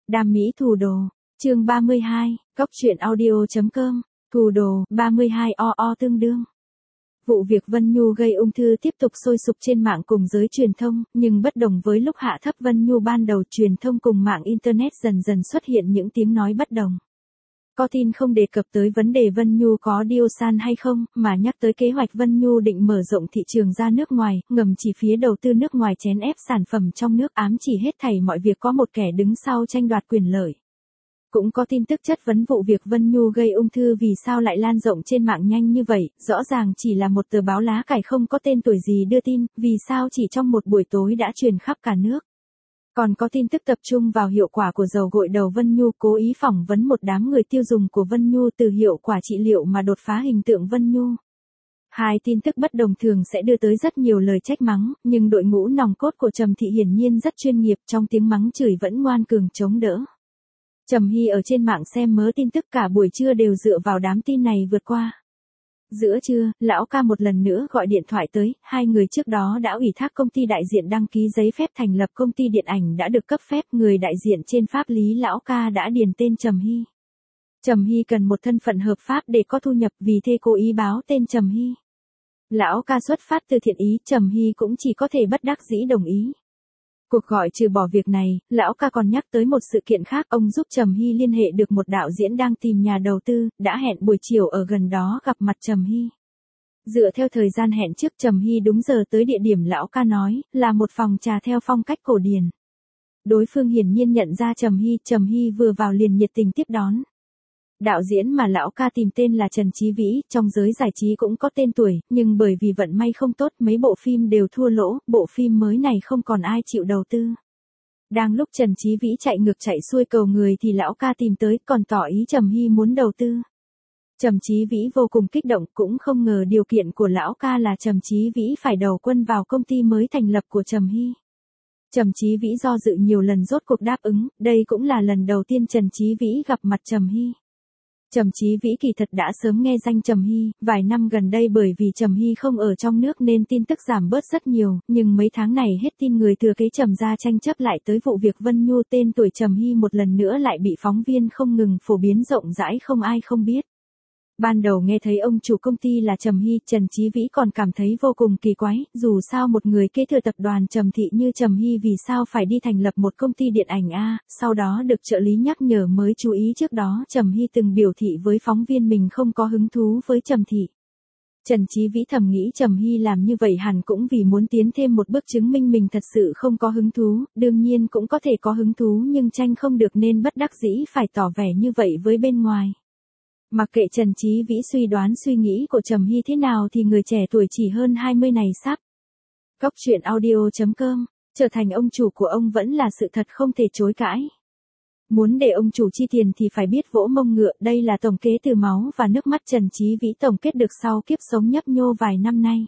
Đam mỹ thủ đồ, chương 32, cóc truyện audio.com, thủ đồ, 32 tương đương. Vụ việc Vân Nhu gây ung thư tiếp tục sôi sục trên mạng cùng giới truyền thông, nhưng bất đồng với lúc hạ thấp Vân Nhu ban đầu, truyền thông cùng mạng Internet dần dần xuất hiện những tiếng nói bất đồng. Có tin không đề cập tới vấn đề Vân Nhu có Dioxan hay không, mà nhắc tới kế hoạch Vân Nhu định mở rộng thị trường ra nước ngoài, ngầm chỉ phía đầu tư nước ngoài chèn ép sản phẩm trong nước, ám chỉ hết thảy mọi việc có một kẻ đứng sau tranh đoạt quyền lợi. Cũng có tin tức chất vấn vụ việc Vân Nhu gây ung thư vì sao lại lan rộng trên mạng nhanh như vậy, rõ ràng chỉ là một tờ báo lá cải không có tên tuổi gì đưa tin, vì sao chỉ trong một buổi tối đã truyền khắp cả nước. Còn có tin tức tập trung vào hiệu quả của dầu gội đầu Vân Nhu, cố ý phỏng vấn một đám người tiêu dùng của Vân Nhu từ hiệu quả trị liệu mà đột phá hình tượng Vân Nhu. Hai tin tức bất đồng thường sẽ đưa tới rất nhiều lời trách mắng, nhưng đội ngũ nòng cốt của Trầm Thị hiển nhiên rất chuyên nghiệp, trong tiếng mắng chửi vẫn ngoan cường chống đỡ. Trầm Hy ở trên mạng xem mớ tin tức cả buổi trưa đều dựa vào đám tin này vượt qua. Giữa trưa, lão ca một lần nữa gọi điện thoại tới, hai người trước đó đã ủy thác công ty đại diện đăng ký giấy phép thành lập công ty điện ảnh đã được cấp phép, người đại diện trên pháp lý lão ca đã điền tên Trầm Hy. Trầm Hy cần một thân phận hợp pháp để có thu nhập, vì thế cố ý báo tên Trầm Hy. Lão ca xuất phát từ thiện ý, Trầm Hy cũng chỉ có thể bất đắc dĩ đồng ý. Cuộc gọi trừ bỏ việc này, lão ca còn nhắc tới một sự kiện khác, ông giúp Trầm Hy liên hệ được một đạo diễn đang tìm nhà đầu tư, đã hẹn buổi chiều ở gần đó gặp mặt Trầm Hy. Dựa theo thời gian hẹn trước, Trầm Hy đúng giờ tới địa điểm lão ca nói, là một phòng trà theo phong cách cổ điển. Đối phương hiển nhiên nhận ra Trầm Hy vừa vào liền nhiệt tình tiếp đón. Đạo diễn mà lão ca tìm tên là Trần Chí Vĩ, trong giới giải trí cũng có tên tuổi, nhưng bởi vì vận may không tốt mấy bộ phim đều thua lỗ, bộ phim mới này không còn ai chịu đầu tư. Đang lúc Trần Chí Vĩ chạy ngược chạy xuôi cầu người thì lão ca tìm tới, còn tỏ ý Trầm Hy muốn đầu tư. Trầm Chí Vĩ vô cùng kích động, cũng không ngờ điều kiện của lão ca là Trầm Chí Vĩ phải đầu quân vào công ty mới thành lập của Trầm Hy. Trầm Chí Vĩ do dự nhiều lần rốt cuộc đáp ứng, đây cũng là lần đầu tiên Trần Chí Vĩ gặp mặt Trầm Hy. Trầm Chí Vĩ kỳ thật đã sớm nghe danh Trầm Hy, vài năm gần đây bởi vì Trầm Hy không ở trong nước nên tin tức giảm bớt rất nhiều, nhưng mấy tháng này hết tin người thừa kế Trầm gia tranh chấp lại tới vụ việc Vân Nhu, tên tuổi Trầm Hy một lần nữa lại bị phóng viên không ngừng phổ biến rộng rãi, không ai không biết. Ban đầu nghe thấy ông chủ công ty là Trầm Hy, Trần Chí Vĩ còn cảm thấy vô cùng kỳ quái, dù sao một người kế thừa tập đoàn Trầm Thị như Trầm Hy vì sao phải đi thành lập một công ty điện ảnh a? Sau đó được trợ lý nhắc nhở mới chú ý, trước đó Trầm Hy từng biểu thị với phóng viên mình không có hứng thú với Trầm Thị. Trần Chí Vĩ thầm nghĩ Trầm Hy làm như vậy hẳn cũng vì muốn tiến thêm một bước chứng minh mình thật sự không có hứng thú, đương nhiên cũng có thể có hứng thú nhưng tranh không được nên bất đắc dĩ phải tỏ vẻ như vậy với bên ngoài. Mặc kệ Trần Chí Vĩ suy đoán suy nghĩ của Trầm Hy thế nào thì người trẻ tuổi chỉ hơn 20 này sắp cóc truyện audio.com, trở thành ông chủ của ông vẫn là sự thật không thể chối cãi. Muốn để ông chủ chi tiền thì phải biết vỗ mông ngựa, đây là tổng kế từ máu và nước mắt Trần Chí Vĩ tổng kết được sau kiếp sống nhấp nhô vài năm nay.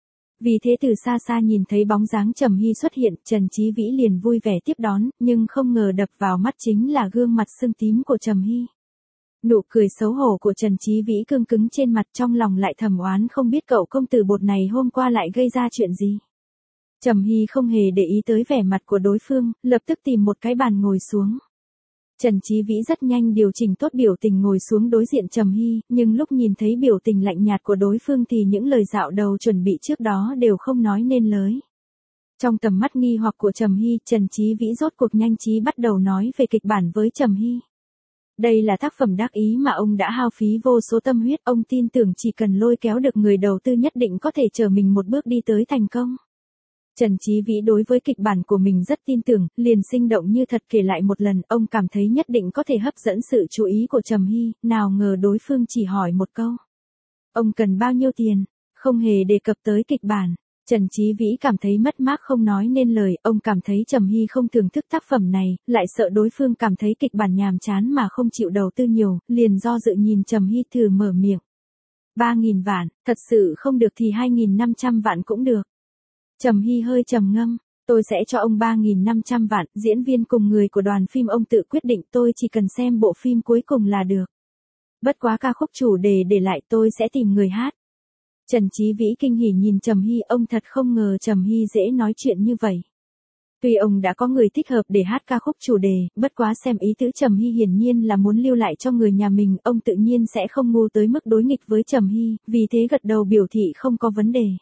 Vì thế từ xa xa nhìn thấy bóng dáng Trầm Hy xuất hiện, Trần Chí Vĩ liền vui vẻ tiếp đón, nhưng không ngờ đập vào mắt chính là gương mặt sưng tím của Trầm Hy. Nụ cười xấu hổ của Trần Chí Vĩ cương cứng trên mặt, trong lòng lại thầm oán không biết cậu công tử bột này hôm qua lại gây ra chuyện gì. Trầm Hy không hề để ý tới vẻ mặt của đối phương, lập tức tìm một cái bàn ngồi xuống. Trần Chí Vĩ rất nhanh điều chỉnh tốt biểu tình ngồi xuống đối diện Trầm Hy, nhưng lúc nhìn thấy biểu tình lạnh nhạt của đối phương thì những lời dạo đầu chuẩn bị trước đó đều không nói nên lời. Trong tầm mắt nghi hoặc của Trầm Hy, Trần Chí Vĩ rốt cuộc nhanh trí bắt đầu nói về kịch bản với Trầm Hy. Đây là tác phẩm đắc ý mà ông đã hao phí vô số tâm huyết, ông tin tưởng chỉ cần lôi kéo được người đầu tư nhất định có thể chở mình một bước đi tới thành công. Trần Chí Vĩ đối với kịch bản của mình rất tin tưởng, liền sinh động như thật kể lại một lần, ông cảm thấy nhất định có thể hấp dẫn sự chú ý của Trầm Hy, nào ngờ đối phương chỉ hỏi một câu. Ông cần bao nhiêu tiền? Không hề đề cập tới kịch bản. Trần Chí Vĩ cảm thấy mất mát không nói nên lời, ông cảm thấy Trầm Hy không thưởng thức tác phẩm này, lại sợ đối phương cảm thấy kịch bản nhàm chán mà không chịu đầu tư nhiều, liền do dự nhìn Trầm Hy thử mở miệng. 3.000 vạn, thật sự không được thì 2.500 vạn cũng được. Trầm Hy hơi trầm ngâm, tôi sẽ cho ông 3.500 vạn, diễn viên cùng người của đoàn phim ông tự quyết định, tôi chỉ cần xem bộ phim cuối cùng là được. Bất quá ca khúc chủ đề để lại tôi sẽ tìm người hát. Trần Chí Vĩ kinh hỉ nhìn Trầm Hy, ông thật không ngờ Trầm Hy dễ nói chuyện như vậy. Tuy ông đã có người thích hợp để hát ca khúc chủ đề, bất quá xem ý tứ Trầm Hy hiển nhiên là muốn lưu lại cho người nhà mình, ông tự nhiên sẽ không ngu tới mức đối nghịch với Trầm Hy, vì thế gật đầu biểu thị không có vấn đề.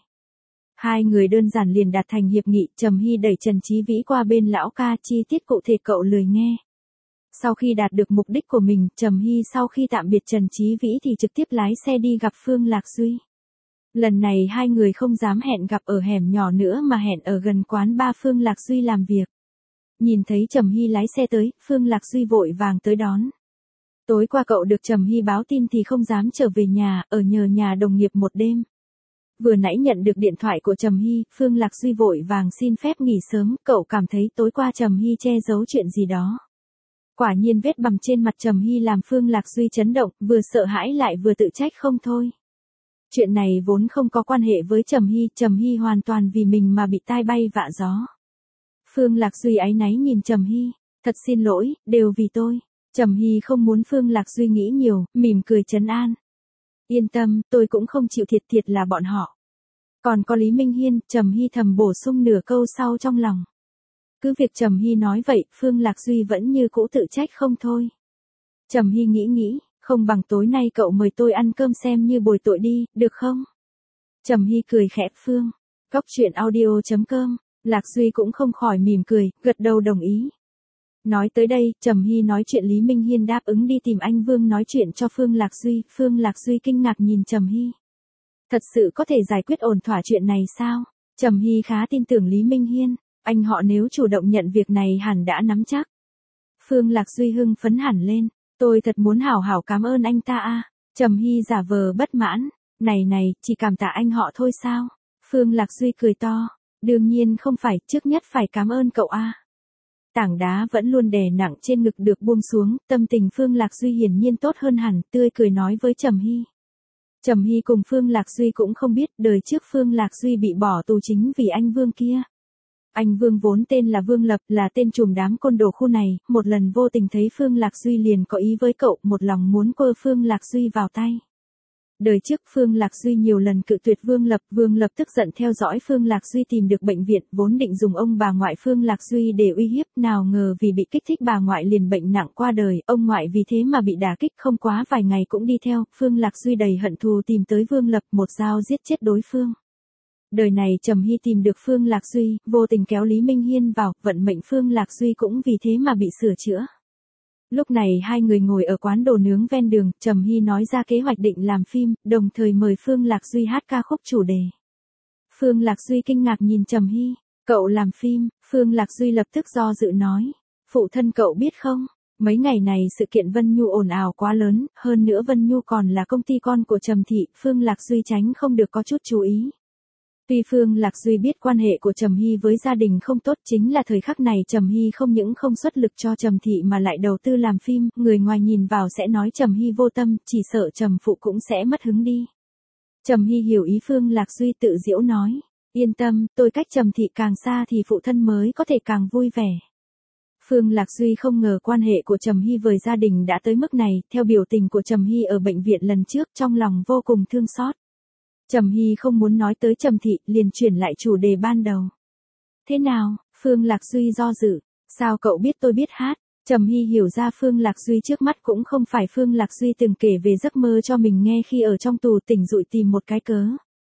Hai người đơn giản liền đạt thành hiệp nghị, Trầm Hy đẩy Trần Chí Vĩ qua bên lão ca, chi tiết cụ thể cậu lười nghe. Sau khi đạt được mục đích của mình, Trầm Hy sau khi tạm biệt Trần Chí Vĩ thì trực tiếp lái xe đi gặp Phương Lạc Duy. Lần này hai người không dám hẹn gặp ở hẻm nhỏ nữa mà hẹn ở gần quán ba Phương Lạc Duy làm việc. Nhìn thấy Trầm Hy lái xe tới, Phương Lạc Duy vội vàng tới đón. Tối qua cậu được Trầm Hy báo tin thì không dám trở về nhà, ở nhờ nhà đồng nghiệp một đêm. Vừa nãy nhận được điện thoại của Trầm Hy, Phương Lạc Duy vội vàng xin phép nghỉ sớm, cậu cảm thấy tối qua Trầm Hy che giấu chuyện gì đó. Quả nhiên vết bầm trên mặt Trầm Hy làm Phương Lạc Duy chấn động, vừa sợ hãi lại vừa tự trách không thôi. Chuyện này vốn không có quan hệ với Trầm Hy hoàn toàn vì mình mà bị tai bay vạ gió. Phương Lạc Duy áy náy nhìn Trầm Hy, thật xin lỗi, đều vì tôi. Trầm Hy không muốn Phương Lạc Duy nghĩ nhiều, mỉm cười trấn an. Yên tâm, tôi cũng không chịu thiệt là bọn họ. Còn có Lý Minh Hiên, Trầm Hy thầm bổ sung nửa câu sau trong lòng. Cứ việc Trầm Hy nói vậy, Phương Lạc Duy vẫn như cũ tự trách không thôi. Trầm Hy nghĩ, không bằng tối nay cậu mời tôi ăn cơm xem như bồi tội đi, được không? Trầm Hy cười khẽ. Phương. Góc truyện audio.com. Lạc Duy cũng không khỏi mỉm cười, gật đầu đồng ý. Nói tới đây, Trầm Hy nói chuyện Lý Minh Hiên đáp ứng đi tìm anh Vương nói chuyện cho Phương Lạc Duy. Phương Lạc Duy kinh ngạc nhìn Trầm Hy. Thật sự có thể giải quyết ổn thỏa chuyện này sao? Trầm Hy khá tin tưởng Lý Minh Hiên. Anh họ nếu chủ động nhận việc này hẳn đã nắm chắc. Phương Lạc Duy hưng phấn hẳn lên. Tôi thật muốn hảo hảo cảm ơn anh ta a. Trầm Hy giả vờ bất mãn. Này, chỉ cảm tạ anh họ thôi sao? Phương Lạc Duy cười to. Đương nhiên không phải, trước nhất phải cảm ơn cậu a. Tảng đá vẫn luôn đè nặng trên ngực được buông xuống, tâm tình Phương Lạc Duy hiển nhiên tốt hơn hẳn, tươi cười nói với Trầm Hy. Trầm Hy cùng Phương Lạc Duy cũng không biết, đời trước Phương Lạc Duy bị bỏ tù chính vì anh Vương kia. Anh Vương vốn tên là Vương Lập, là tên trùm đám côn đồ khu này, một lần vô tình thấy Phương Lạc Duy liền có ý với cậu, một lòng muốn quơ Phương Lạc Duy vào tay. Đời trước Phương Lạc Duy nhiều lần cự tuyệt Vương Lập tức giận theo dõi Phương Lạc Duy tìm được bệnh viện, vốn định dùng ông bà ngoại Phương Lạc Duy để uy hiếp, nào ngờ vì bị kích thích bà ngoại liền bệnh nặng qua đời, ông ngoại vì thế mà bị đả kích, không quá vài ngày cũng đi theo, Phương Lạc Duy đầy hận thù tìm tới Vương Lập, một dao giết chết đối phương. Đời này Trầm Hy tìm được Phương Lạc Duy, vô tình kéo Lý Minh Hiên vào, vận mệnh Phương Lạc Duy cũng vì thế mà bị sửa chữa. Lúc này hai người ngồi ở quán đồ nướng ven đường, Trầm Hy nói ra kế hoạch định làm phim, đồng thời mời Phương Lạc Duy hát ca khúc chủ đề. Phương Lạc Duy kinh ngạc nhìn Trầm Hy, cậu làm phim, Phương Lạc Duy lập tức do dự nói, phụ thân cậu biết không, mấy ngày này sự kiện Vân Nhu ồn ào quá lớn, hơn nữa Vân Nhu còn là công ty con của Trầm Thị, Phương Lạc Duy tránh không được có chút chú ý. Tuy Phương Lạc Duy biết quan hệ của Trầm Hy với gia đình không tốt, chính là thời khắc này Trầm Hy không những không xuất lực cho Trầm Thị mà lại đầu tư làm phim, người ngoài nhìn vào sẽ nói Trầm Hy vô tâm, chỉ sợ Trầm Phụ cũng sẽ mất hứng đi. Trầm Hy hiểu ý Phương Lạc Duy tự giễu nói, yên tâm, tôi cách Trầm Thị càng xa thì phụ thân mới có thể càng vui vẻ. Phương Lạc Duy không ngờ quan hệ của Trầm Hy với gia đình đã tới mức này, theo biểu tình của Trầm Hy ở bệnh viện lần trước trong lòng vô cùng thương xót. Trầm Hy không muốn nói tới Trầm Thị, liền chuyển lại chủ đề ban đầu. Thế nào, Phương Lạc Duy do dự, sao cậu biết tôi biết hát? Trầm Hy hiểu ra Phương Lạc Duy trước mắt cũng không phải Phương Lạc Duy từng kể về giấc mơ cho mình nghe khi ở trong tù, tỉnh dụi tìm một cái cớ.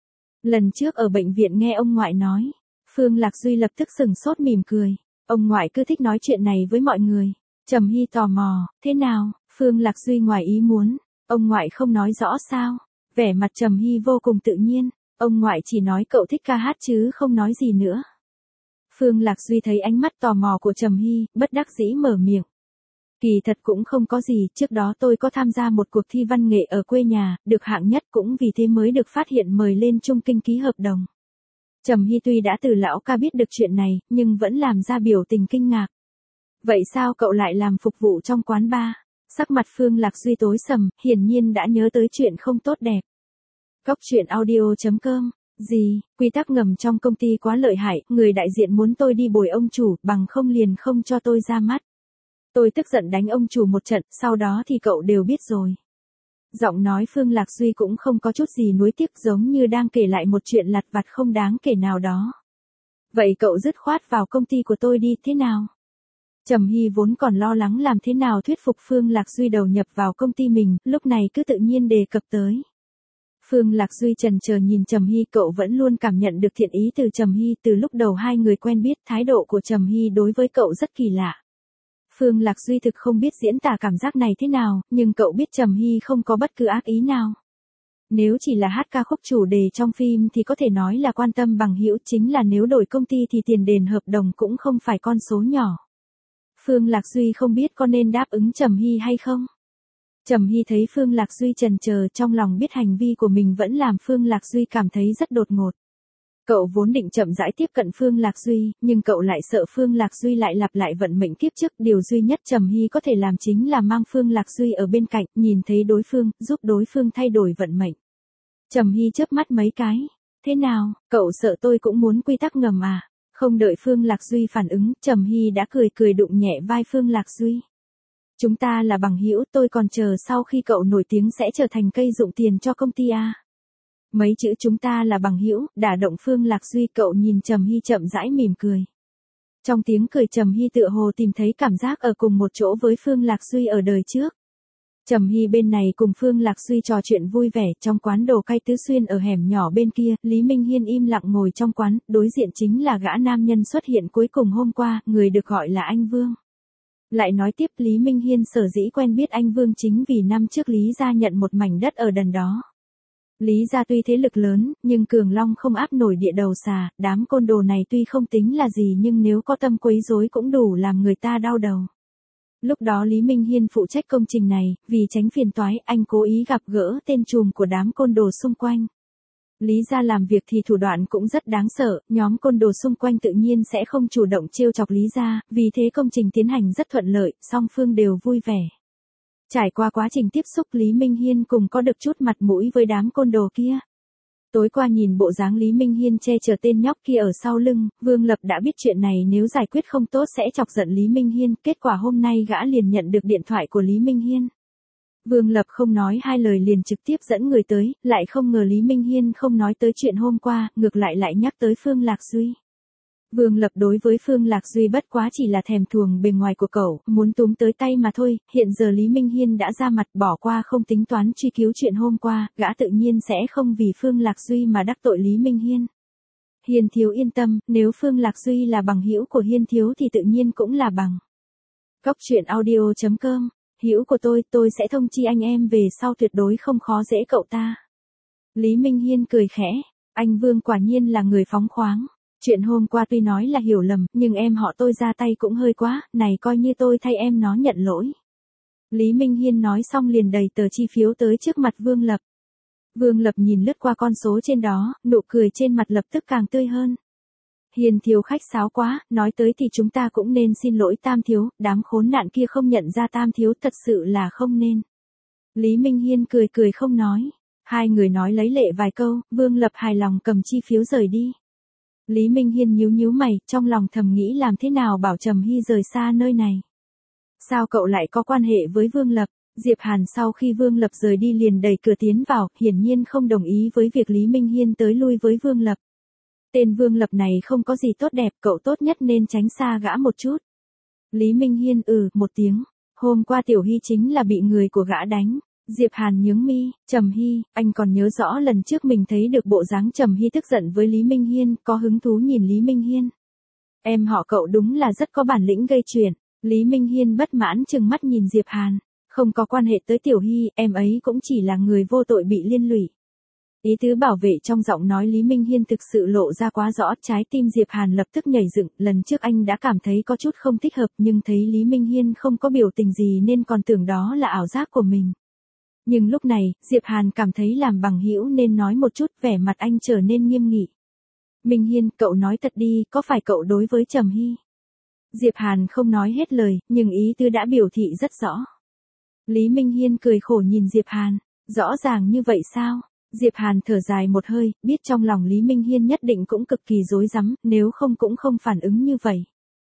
Lần trước ở bệnh viện nghe ông ngoại nói, Phương Lạc Duy lập tức sừng sốt mỉm cười, ông ngoại cứ thích nói chuyện này với mọi người. Trầm Hy tò mò, thế nào, Phương Lạc Duy ngoài ý muốn, ông ngoại không nói rõ sao? Vẻ mặt Trầm Hy vô cùng tự nhiên, ông ngoại chỉ nói cậu thích ca hát chứ không nói gì nữa. Phương Lạc Duy thấy ánh mắt tò mò của Trầm Hy, bất đắc dĩ mở miệng. Kỳ thật cũng không có gì, trước đó tôi có tham gia một cuộc thi văn nghệ ở quê nhà, được hạng nhất, cũng vì thế mới được phát hiện mời lên Trung Kinh ký hợp đồng. Trầm Hy tuy đã từ lão ca biết được chuyện này, nhưng vẫn làm ra biểu tình kinh ngạc. Vậy sao cậu lại làm phục vụ trong quán bar? Sắc mặt Phương Lạc Duy tối sầm, hiển nhiên đã nhớ tới chuyện không tốt đẹp. Góc truyện audio.com. Gì, quy tắc ngầm trong công ty quá lợi hại, người đại diện muốn tôi đi bồi ông chủ, bằng không liền không cho tôi ra mắt. Tôi tức giận đánh ông chủ một trận, sau đó thì cậu đều biết rồi. Giọng nói Phương Lạc Duy cũng không có chút gì nuối tiếc, giống như đang kể lại một chuyện lặt vặt không đáng kể nào đó. Vậy cậu dứt khoát vào công ty của tôi đi, thế nào? Trầm Hy vốn còn lo lắng làm thế nào thuyết phục Phương Lạc Duy đầu nhập vào công ty mình, lúc này cứ tự nhiên đề cập tới. Phương Lạc Duy chần chờ nhìn Trầm Hy, cậu vẫn luôn cảm nhận được thiện ý từ Trầm Hy, từ lúc đầu hai người quen biết, thái độ của Trầm Hy đối với cậu rất kỳ lạ. Phương Lạc Duy thực không biết diễn tả cảm giác này thế nào, nhưng cậu biết Trầm Hy không có bất cứ ác ý nào. Nếu chỉ là hát ca khúc chủ đề trong phim thì có thể nói là quan tâm bằng hữu, chính là nếu đổi công ty thì tiền đền hợp đồng cũng không phải con số nhỏ. Phương Lạc Duy không biết có nên đáp ứng Trầm Hy hay không. Trầm Hy thấy Phương Lạc Duy chần chờ, trong lòng biết hành vi của mình vẫn làm Phương Lạc Duy cảm thấy rất đột ngột. Cậu vốn định chậm rãi tiếp cận Phương Lạc Duy, nhưng cậu lại sợ Phương Lạc Duy lại lặp lại vận mệnh kiếp trước. Điều duy nhất Trầm Hy có thể làm chính là mang Phương Lạc Duy ở bên cạnh, nhìn thấy đối phương, giúp đối phương thay đổi vận mệnh. Trầm Hy chớp mắt mấy cái. Thế nào, cậu sợ tôi cũng muốn quy tắc ngầm à? Không đợi Phương Lạc Duy phản ứng, Trầm Hy đã cười đụng nhẹ vai Phương Lạc Duy. Chúng ta là bằng hữu, tôi còn chờ sau khi cậu nổi tiếng sẽ trở thành cây dụng tiền cho công ty à? Mấy chữ chúng ta là bằng hữu đả động Phương Lạc Duy, cậu nhìn Trầm Hy chậm rãi mỉm cười. Trong tiếng cười Trầm Hy tựa hồ tìm thấy cảm giác ở cùng một chỗ với Phương Lạc Duy ở đời trước. Trầm Hy bên này cùng Phương Lạc Duy trò chuyện vui vẻ, trong quán đồ cay Tứ Xuyên ở hẻm nhỏ bên kia, Lý Minh Hiên im lặng ngồi trong quán, đối diện chính là gã nam nhân xuất hiện cuối cùng hôm qua, người được gọi là anh Vương. Lại nói tiếp, Lý Minh Hiên sở dĩ quen biết anh Vương chính vì năm trước Lý gia nhận một mảnh đất ở đần đó. Lý gia tuy thế lực lớn, nhưng Cường Long không áp nổi địa đầu xà, đám côn đồ này tuy không tính là gì nhưng nếu có tâm quấy rối cũng đủ làm người ta đau đầu. Lúc đó Lý Minh Hiên phụ trách công trình này, vì tránh phiền toái, anh cố ý gặp gỡ tên trùm của đám côn đồ xung quanh. Lý gia làm việc thì thủ đoạn cũng rất đáng sợ, nhóm côn đồ xung quanh tự nhiên sẽ không chủ động trêu chọc Lý gia, vì thế công trình tiến hành rất thuận lợi, song phương đều vui vẻ. Trải qua quá trình tiếp xúc, Lý Minh Hiên cùng có được chút mặt mũi với đám côn đồ kia. Tối qua nhìn bộ dáng Lý Minh Hiên che chở tên nhóc kia ở sau lưng, Vương Lập đã biết chuyện này nếu giải quyết không tốt sẽ chọc giận Lý Minh Hiên, kết quả hôm nay gã liền nhận được điện thoại của Lý Minh Hiên. Vương Lập không nói hai lời liền trực tiếp dẫn người tới, lại không ngờ Lý Minh Hiên không nói tới chuyện hôm qua, ngược lại nhắc tới Phương Lạc Duy. Vương Lập đối với Phương Lạc Duy bất quá chỉ là thèm thuồng bề ngoài của cậu, muốn túm tới tay mà thôi, hiện giờ Lý Minh Hiên đã ra mặt bỏ qua không tính toán truy cứu chuyện hôm qua, gã tự nhiên sẽ không vì Phương Lạc Duy mà đắc tội Lý Minh Hiên. Hiên thiếu yên tâm, nếu Phương Lạc Duy là bằng hữu của Hiên thiếu thì tự nhiên cũng là bằng. Cóc truyện audio.com, hữu của tôi sẽ thông chi anh em về sau tuyệt đối không khó dễ cậu ta. Lý Minh Hiên cười khẽ, anh Vương quả nhiên là người phóng khoáng. Chuyện hôm qua tuy nói là hiểu lầm, nhưng em họ tôi ra tay cũng hơi quá, này coi như tôi thay em nó nhận lỗi. Lý Minh Hiên nói xong liền đầy tờ chi phiếu tới trước mặt Vương Lập. Vương Lập nhìn lướt qua con số trên đó, nụ cười trên mặt lập tức càng tươi hơn. Hiên thiếu khách sáo quá, nói tới thì chúng ta cũng nên xin lỗi Tam thiếu, đám khốn nạn kia không nhận ra Tam thiếu thật sự là không nên. Lý Minh Hiên cười không nói. Hai người nói lấy lệ vài câu, Vương Lập hài lòng cầm chi phiếu rời đi. Lý Minh Hiên nhíu mày, trong lòng thầm nghĩ làm thế nào bảo Trầm Hy rời xa nơi này. Sao cậu lại có quan hệ với Vương Lập? Diệp Hàn sau khi Vương Lập rời đi liền đẩy cửa tiến vào, hiển nhiên không đồng ý với việc Lý Minh Hiên tới lui với Vương Lập. Tên Vương Lập này không có gì tốt đẹp, cậu tốt nhất nên tránh xa gã một chút. Lý Minh Hiên một tiếng, hôm qua Tiểu Hy chính là bị người của gã đánh. Diệp Hàn nhướng mi, Trầm Hy, anh còn nhớ rõ lần trước mình thấy được bộ dáng Trầm Hy tức giận với Lý Minh Hiên, có hứng thú nhìn Lý Minh Hiên. Em họ cậu đúng là rất có bản lĩnh gây chuyện. Lý Minh Hiên bất mãn trừng mắt nhìn Diệp Hàn, không có quan hệ tới Tiểu Hy, em ấy cũng chỉ là người vô tội bị liên lụy. Ý tứ bảo vệ trong giọng nói Lý Minh Hiên thực sự lộ ra quá rõ, trái tim Diệp Hàn lập tức nhảy dựng, lần trước anh đã cảm thấy có chút không thích hợp nhưng thấy Lý Minh Hiên không có biểu tình gì nên còn tưởng đó là ảo giác của mình. Nhưng lúc này, Diệp Hàn cảm thấy làm bằng hữu nên nói một chút, vẻ mặt anh trở nên nghiêm nghị. Minh Hiên, cậu nói thật đi, có phải cậu đối với Trầm Hy? Diệp Hàn không nói hết lời, nhưng ý tứ đã biểu thị rất rõ. Lý Minh Hiên cười khổ nhìn Diệp Hàn, rõ ràng như vậy sao? Diệp Hàn thở dài một hơi, biết trong lòng Lý Minh Hiên nhất định cũng cực kỳ rối rắm, nếu không cũng không phản ứng như vậy.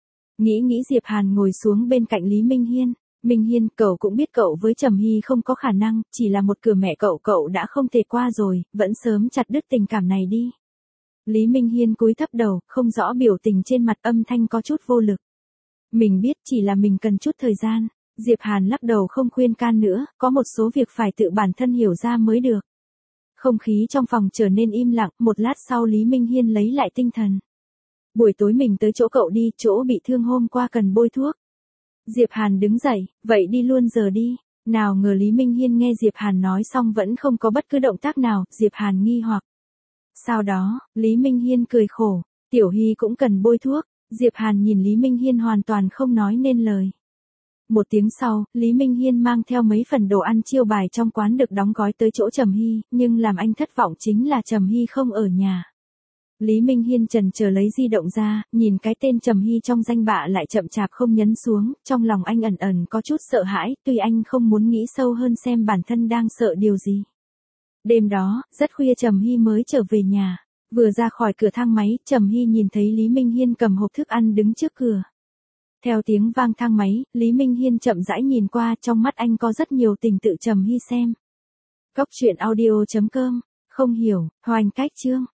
Nghĩ Diệp Hàn ngồi xuống bên cạnh Lý Minh Hiên. Minh Hiên, cậu cũng biết cậu với Trầm Hy không có khả năng, chỉ là một cửa mẹ cậu đã không thể qua rồi, vẫn sớm chặt đứt tình cảm này đi. Lý Minh Hiên cúi thấp đầu, không rõ biểu tình trên mặt, âm thanh có chút vô lực. Mình biết chỉ là mình cần chút thời gian. Diệp Hàn lắc đầu không khuyên can nữa, có một số việc phải tự bản thân hiểu ra mới được. Không khí trong phòng trở nên im lặng, một lát sau Lý Minh Hiên lấy lại tinh thần. Buổi tối mình tới chỗ cậu đi, chỗ bị thương hôm qua cần bôi thuốc. Diệp Hàn đứng dậy, vậy đi luôn giờ đi. Nào ngờ Lý Minh Hiên nghe Diệp Hàn nói xong vẫn không có bất cứ động tác nào, Diệp Hàn nghi hoặc. Sau đó, Lý Minh Hiên cười khổ, Tiểu Hy cũng cần bôi thuốc. Diệp Hàn nhìn Lý Minh Hiên hoàn toàn không nói nên lời. Một tiếng sau, Lý Minh Hiên mang theo mấy phần đồ ăn chiêu bài trong quán được đóng gói tới chỗ Trầm Hy, nhưng làm anh thất vọng chính là Trầm Hy không ở nhà. Lý Minh Hiên chần chờ lấy di động ra, nhìn cái tên Trầm Hy trong danh bạ lại chậm chạp không nhấn xuống, trong lòng anh ẩn ẩn có chút sợ hãi, tuy anh không muốn nghĩ sâu hơn xem bản thân đang sợ điều gì. Đêm đó, rất khuya Trầm Hy mới trở về nhà. Vừa ra khỏi cửa thang máy, Trầm Hy nhìn thấy Lý Minh Hiên cầm hộp thức ăn đứng trước cửa. Theo tiếng vang thang máy, Lý Minh Hiên chậm rãi nhìn qua, trong mắt anh có rất nhiều tình tự Trầm Hy xem. Cốc truyện audio.com, không hiểu, Hoành Cách chương